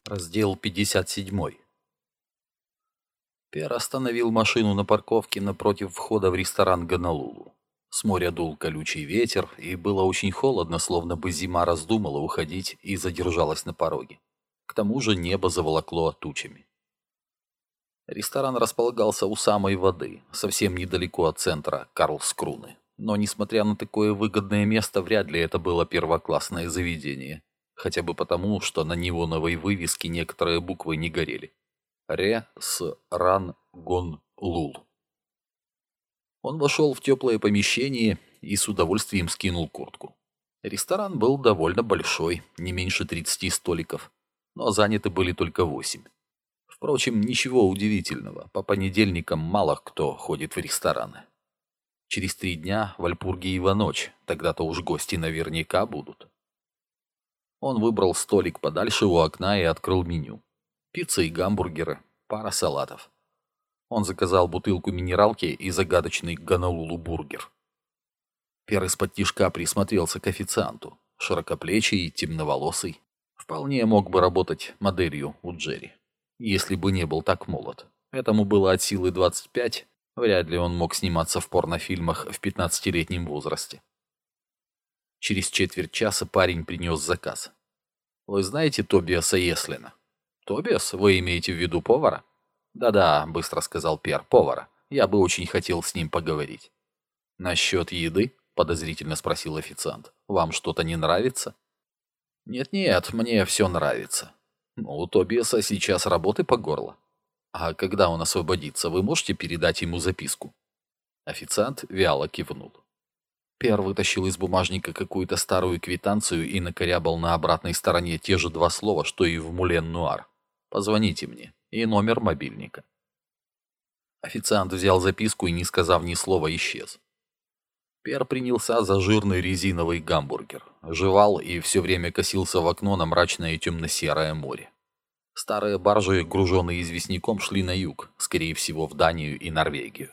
Раздел 57. Пер остановил машину на парковке напротив входа в ресторан Гонолулу. С моря дул колючий ветер, и было очень холодно, словно бы зима раздумала уходить и задержалась на пороге. К тому же небо заволокло тучами. Ресторан располагался у самой воды, совсем недалеко от центра Карлскруны. Но, несмотря на такое выгодное место, вряд ли это было первоклассное заведение. Хотя бы потому, что на неоновой вывеске некоторые буквы не горели. Ре-с-ран-гон-лул. Он вошел в теплое помещение и с удовольствием скинул куртку. Ресторан был довольно большой, не меньше 30 столиков, но заняты были только 8. Впрочем, ничего удивительного, по понедельникам мало кто ходит в рестораны. Через 3 дня Вальпургиева ночь, тогда-то уж гости наверняка будут. Он выбрал столик подальше у окна и открыл меню. Пицца и гамбургеры, пара салатов. Он заказал бутылку минералки и загадочный Гонолулу-бургер. Пер из-под тишка присмотрелся к официанту. Широкоплечий, темноволосый. Вполне мог бы работать моделью у Джерри, если бы не был так молод. Этому было от силы 25, вряд ли он мог сниматься в порнофильмах в 15-летнем возрасте. Через четверть часа парень принес заказ. «Вы знаете Тобиаса Еслина?» «Тобиас? Вы имеете в виду повара?» «Да-да», — быстро сказал Пер, — «повара. Я бы очень хотел с ним поговорить». «Насчет еды?» — подозрительно спросил официант. «Вам что-то не нравится?» «Нет-нет, мне все нравится. У Тобиаса сейчас работы по горло. А когда он освободится, вы можете передать ему записку?» Официант вяло кивнул. Пер вытащил из бумажника какую-то старую квитанцию и накорябал на обратной стороне те же 2 слова, что и в Мулен-Нуар. «Позвоните мне» и номер мобильника. Официант взял записку и, не сказав ни слова, исчез. Пер принялся за жирный резиновый гамбургер, жевал и все время косился в окно на мрачное темно-серое море. Старые баржи, груженные известняком, шли на юг, скорее всего, в Данию и Норвегию.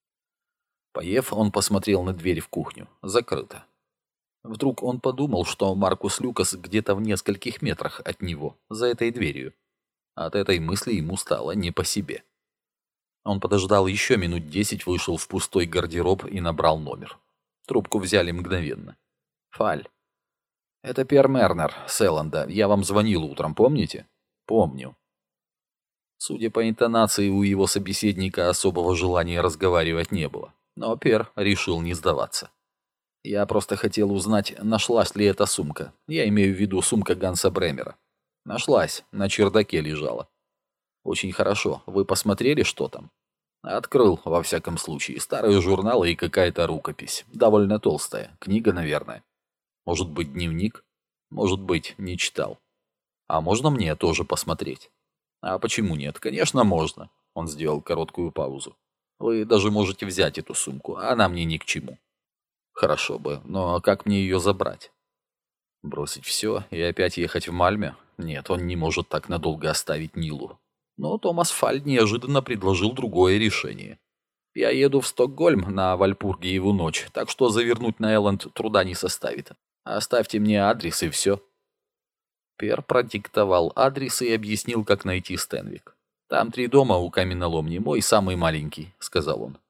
Поев, он посмотрел на дверь в кухню. Закрыто. Вдруг он подумал, что Маркус Люкас где-то в нескольких метрах от него, за этой дверью. От этой мысли ему стало не по себе. Он подождал еще минут 10, вышел в пустой гардероб и набрал номер. Трубку взяли мгновенно. «Фаль. Это Пер Мернер, с Элленда. Я вам звонил утром, помните?» «Помню». Судя по интонации, у его собеседника особого желания разговаривать не было. Но Пер решил не сдаваться. «Я просто хотел узнать, нашлась ли эта сумка. Я имею в виду сумка Ганса Бремера». «Нашлась. На чердаке лежала». «Очень хорошо. Вы посмотрели, что там?» «Открыл, во всяком случае. Старые журналы и какая-то рукопись. Довольно толстая. Книга, наверное. Может быть, дневник? Может быть, не читал. А можно мне тоже посмотреть?» «А почему нет? Конечно, можно». Он сделал короткую паузу. «Вы даже можете взять эту сумку, она мне ни к чему». «Хорошо бы, но как мне ее забрать?» «Бросить все и опять ехать в Мальме? Нет, он не может так надолго оставить Нилу». Но Томас Фаль неожиданно предложил другое решение. «Я еду в Стокгольм на Вальпургиеву ночь, так что завернуть на Элленд труда не составит. Оставьте мне адрес и все». Пер продиктовал адрес и объяснил, как найти Стенвик. «Там 3 дома у каменоломни, мой самый маленький», — сказал он.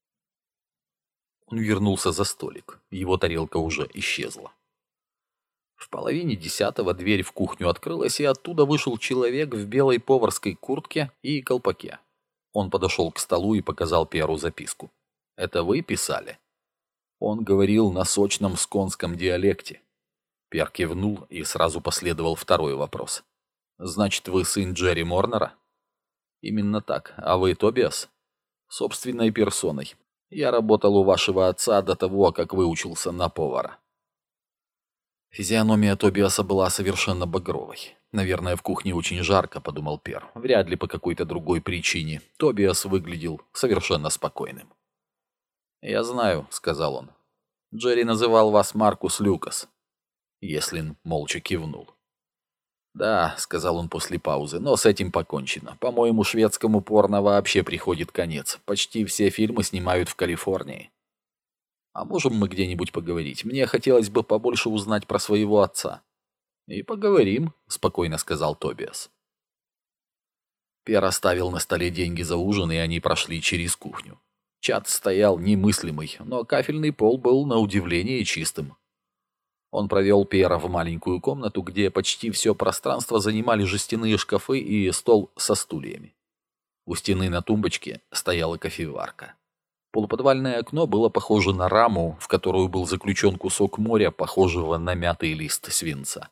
Он вернулся за столик. Его тарелка уже исчезла. В 9:30 дверь в кухню открылась, и оттуда вышел человек в белой поварской куртке и колпаке. Он подошел к столу и показал Перу записку. «Это вы писали?» Он говорил на сочном сконском диалекте. Пер кивнул, и сразу последовал второй вопрос. «Значит, вы сын Джерри Морнера?» «Именно так. А вы Тобиас?» «Собственной персоной. Я работал у вашего отца до того, как выучился на повара». Физиономия Тобиаса была совершенно багровой. «Наверное, в кухне очень жарко», — подумал Пер. Вряд ли по какой-то другой причине. Тобиас выглядел совершенно спокойным. «Я знаю», — сказал он. «Джерри называл вас Маркус Люкас». Еслин молча кивнул. «Да», — сказал он после паузы, — «но с этим покончено. По-моему, шведскому порно вообще приходит конец. Почти все фильмы снимают в Калифорнии». «А можем мы где-нибудь поговорить? Мне хотелось бы побольше узнать про своего отца». «И поговорим», — спокойно сказал Тобиас. Пер оставил на столе деньги за ужин, и они прошли через кухню. Чад стоял немыслимый, но кафельный пол был на удивление чистым. Он провел Пера в маленькую комнату, где почти все пространство занимали жестяные шкафы и стол со стульями. У стены на тумбочке стояла кофеварка. Полуподвальное окно было похоже на раму, в которую был заключен кусок моря, похожего на мятый лист свинца.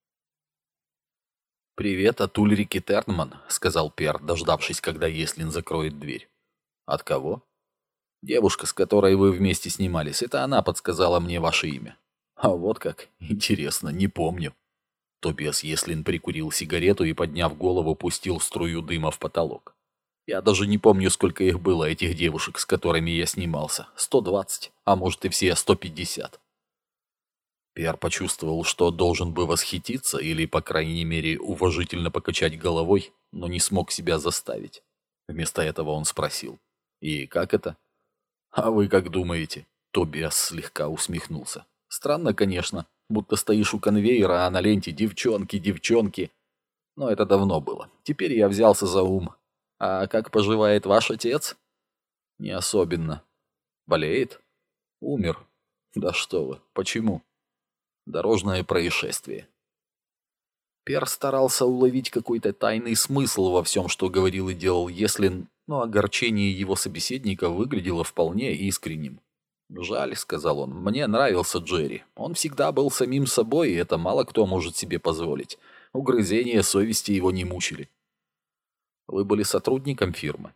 «Привет от Ульрики Тернман», — сказал Пер, дождавшись, когда Еслин закроет дверь. «От кого?» «Девушка, с которой вы вместе снимались. Это она подсказала мне ваше имя». «А вот как. Интересно, не помню». Тобиас Еслин прикурил сигарету и, подняв голову, пустил струю дыма в потолок. «Я даже не помню, сколько их было, этих девушек, с которыми я снимался. 120, а может и все 150». Пер почувствовал, что должен бы восхититься или, по крайней мере, уважительно покачать головой, но не смог себя заставить. Вместо этого он спросил: «И как это?» «А вы как думаете?» Тобиас слегка усмехнулся. «Странно, конечно, будто стоишь у конвейера, а на ленте девчонки, девчонки. Но это давно было. Теперь я взялся за ум. А как поживает ваш отец?» «Не особенно». «Болеет?» «Умер». «Да что вы, почему?» «Дорожное происшествие». Пер старался уловить какой-то тайный смысл во всем, что говорил и делал Еслин, но огорчение его собеседника выглядело вполне искренним. «Жаль», — сказал он, — «мне нравился Джерри. Он всегда был самим собой, и это мало кто может себе позволить. Угрызения совести его не мучили». «Вы были сотрудником фирмы?»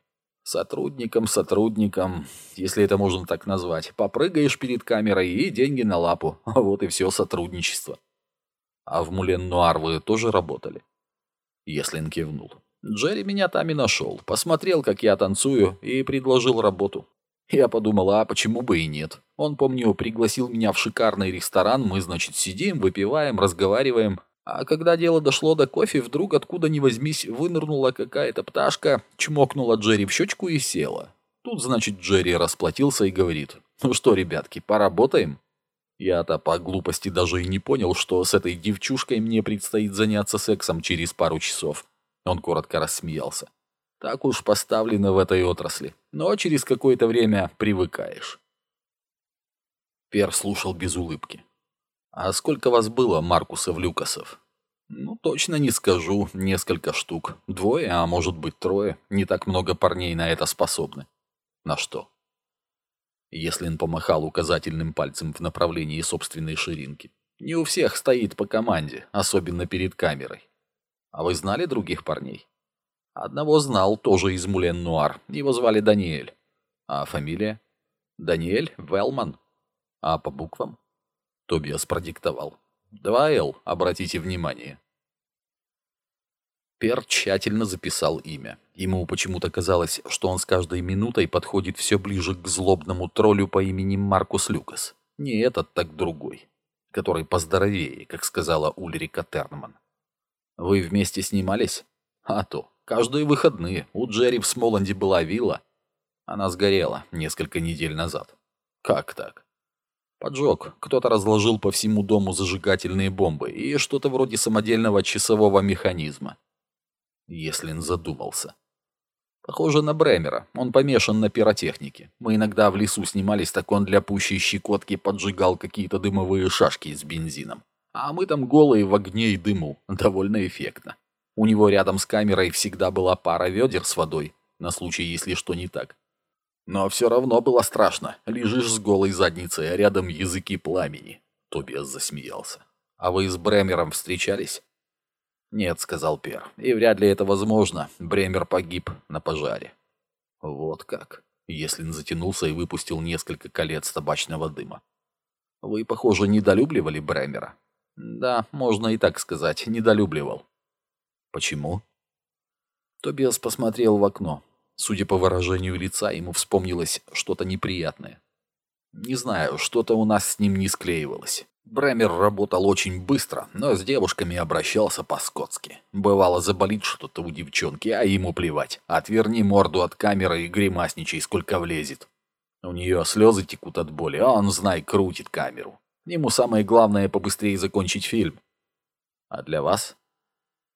Сотрудником, если это можно так назвать. Попрыгаешь перед камерой и деньги на лапу. Вот и все сотрудничество». «А в Мулен-Нуар вы тоже работали?» Еслин кивнул. «Джерри меня там и нашел. Посмотрел, как я танцую, и предложил работу. Я подумал, а почему бы и нет? Он, помню, пригласил меня в шикарный ресторан. Мы, значит, сидим, выпиваем, разговариваем. А когда дело дошло до кофе, вдруг откуда ни возьмись вынырнула какая-то пташка, чмокнула Джерри в щечку и села. Тут, значит, Джерри расплатился и говорит: «Ну что, ребятки, поработаем?» Я-то по глупости даже и не понял, что с этой девчушкой мне предстоит заняться сексом через пару часов. Он коротко рассмеялся. «Так уж поставлено в этой отрасли. Но через какое-то время привыкаешь». Пер слушал без улыбки. «А сколько вас было, Маркусов-Люкасов?» «Ну, точно не скажу. Несколько штук. 2, а может быть 3. Не так много парней на это способны». «На что?» Еслин помахал указательным пальцем в направлении собственной ширинки. «Не у всех стоит по команде, особенно перед камерой». «А вы знали других парней?» «Одного знал, тоже из Мулен-Нуар. Его звали Даниэль». «А фамилия?» «Даниэль Велман». «А по буквам?» Тобиас продиктовал. 2Л, обратите внимание. Пер тщательно записал имя. Ему почему-то казалось, что он с каждой минутой подходит все ближе к злобному троллю по имени Маркус Люкас. Не этот, так другой, который поздоровее, как сказала Ульрика Тернман. «Вы вместе снимались?» «А то. Каждые выходные. У Джерри в Смоланде была вилла. Она сгорела несколько недель назад». «Как так?» «Поджог. Кто-то разложил по всему дому зажигательные бомбы и что-то вроде самодельного часового механизма». Еслин задумался. «Похоже на Бремера. Он помешан на пиротехнике. Мы иногда в лесу снимались, так он для пущей щекотки поджигал какие-то дымовые шашки с бензином. А мы там голые в огне и дыму. Довольно эффектно. У него рядом с камерой всегда была пара ведер с водой, на случай, если что не так. Но все равно было страшно. Лежишь с голой задницей, а рядом языки пламени». Тобиас засмеялся. «А вы с Бремером встречались?» «Нет», — сказал Пер, — «и вряд ли это возможно. Бремер погиб на пожаре». «Вот как?» Еслин затянулся и выпустил несколько колец табачного дыма. «Вы, похоже, недолюбливали Бремера?» «Да, можно и так сказать, недолюбливал». «Почему?» Тобиас посмотрел в окно. Судя по выражению лица, ему вспомнилось что-то неприятное. «Не знаю, что-то у нас с ним не склеивалось. Бремер работал очень быстро, но с девушками обращался по-скотски. Бывало, заболит что-то у девчонки, а ему плевать. Отверни морду от камеры и гримасничай, сколько влезет. У нее слезы текут от боли, а он, знай, крутит камеру. Ему самое главное побыстрее закончить фильм». «А для вас?»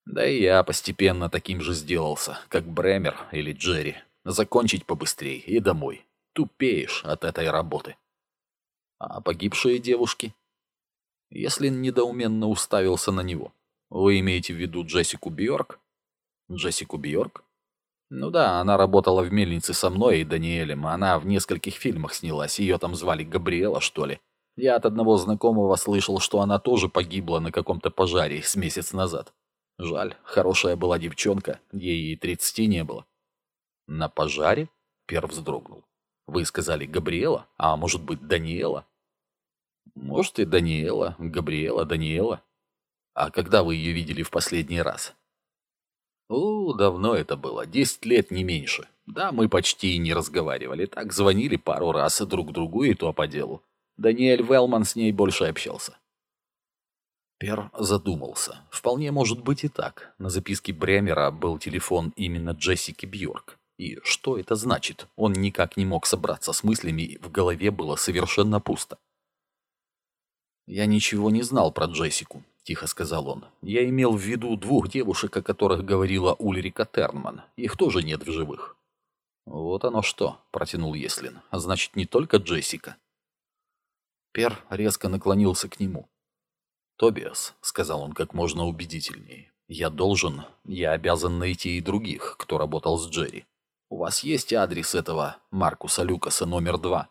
Да и я постепенно таким же сделался, как Бремер или Джерри. Закончить побыстрее и домой. Тупеешь от этой работы. А погибшие девушки? Еслин недоуменно уставился на него. Вы имеете в виду Джессику Бьорк? Джессику Бьорк? Ну да, она работала в мельнице со мной и Даниэлем. Она в нескольких фильмах снялась. Ее там звали Габриэла, что ли. Я от одного знакомого слышал, что она тоже погибла на каком-то пожаре с месяц назад. Жаль, хорошая была девчонка, ей и 30 не было. На пожаре? Пер вздрогнул. Вы сказали Габриэла? А может быть Даниэла? Может и Даниэла, Габриэла, Даниэла. А когда вы ее видели в последний раз? О, давно это было, 10 лет не меньше. Да, мы почти и не разговаривали, так звонили пару раз друг другу и то по делу. Даниэль Велман с ней больше общался. Пер задумался. Вполне может быть и так. На записке Бремера был телефон именно Джессики Бьорк. И что это значит? Он никак не мог собраться с мыслями, и в голове было совершенно пусто. «Я ничего не знал про Джессику», — тихо сказал он. «Я имел в виду 2 девушек, о которых говорила Ульрика Тернман. Их тоже нет в живых». «Вот оно что», — протянул Еслин. «Значит, не только Джессика». Пер резко наклонился к нему. «Тобиас», — сказал он как можно убедительнее, — я обязан найти и других, кто работал с Джерри. У вас есть адрес этого Маркуса Люкаса номер 2?»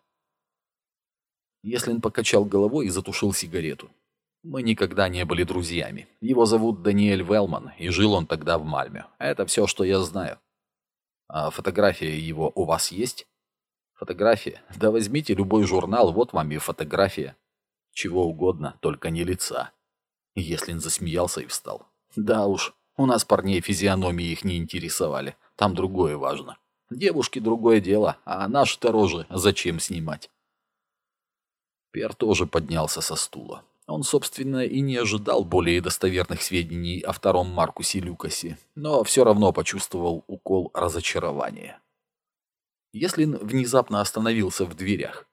Еслин покачал головой и затушил сигарету. «Мы никогда не были друзьями. Его зовут Даниэль Велман, и жил он тогда в Мальме. Это все, что я знаю». «А фотография его у вас есть?» «Фотография? Да возьмите любой журнал, вот вам и фотография. Чего угодно, только не лица». Еслин засмеялся и встал. «Да уж, у нас парней физиономии их не интересовали. Там другое важно. Девушки другое дело, а наши-то рожи зачем снимать?» Пер тоже поднялся со стула. Он, собственно, и не ожидал более достоверных сведений о втором Маркусе Люкасе, но все равно почувствовал укол разочарования. Еслин внезапно остановился в дверях.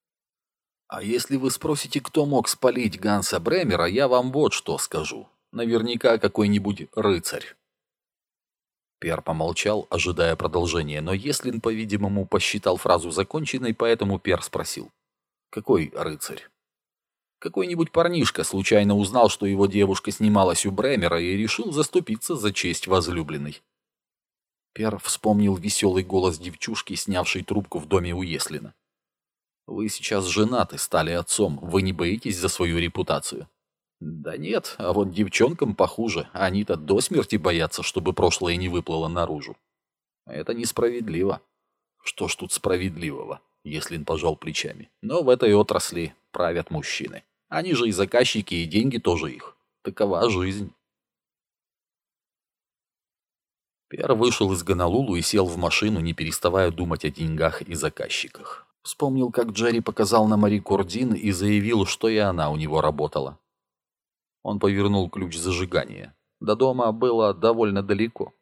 «А если вы спросите, кто мог спалить Ганса Бремера, я вам вот что скажу. Наверняка какой-нибудь рыцарь». Пер помолчал, ожидая продолжения, но Еслин, по-видимому, посчитал фразу законченной, поэтому Пер спросил. «Какой рыцарь?» «Какой-нибудь парнишка случайно узнал, что его девушка снималась у Бремера и решил заступиться за честь возлюбленной». Пер вспомнил веселый голос девчушки, снявшей трубку в доме у Еслина. «Вы сейчас женаты, стали отцом. Вы не боитесь за свою репутацию?» «Да нет, а вот девчонкам похуже. Они-то до смерти боятся, чтобы прошлое не выплыло наружу». «Это несправедливо». «Что ж тут справедливого?» Еслин пожал плечами. «Но в этой отрасли правят мужчины. Они же и заказчики, и деньги тоже их. Такова жизнь». Пер вышел из Гонолулу и сел в машину, не переставая думать о деньгах и заказчиках. Вспомнил, как Джерри показал на Мари Курдин и заявил, что и она у него работала. Он повернул ключ зажигания. До дома было довольно далеко.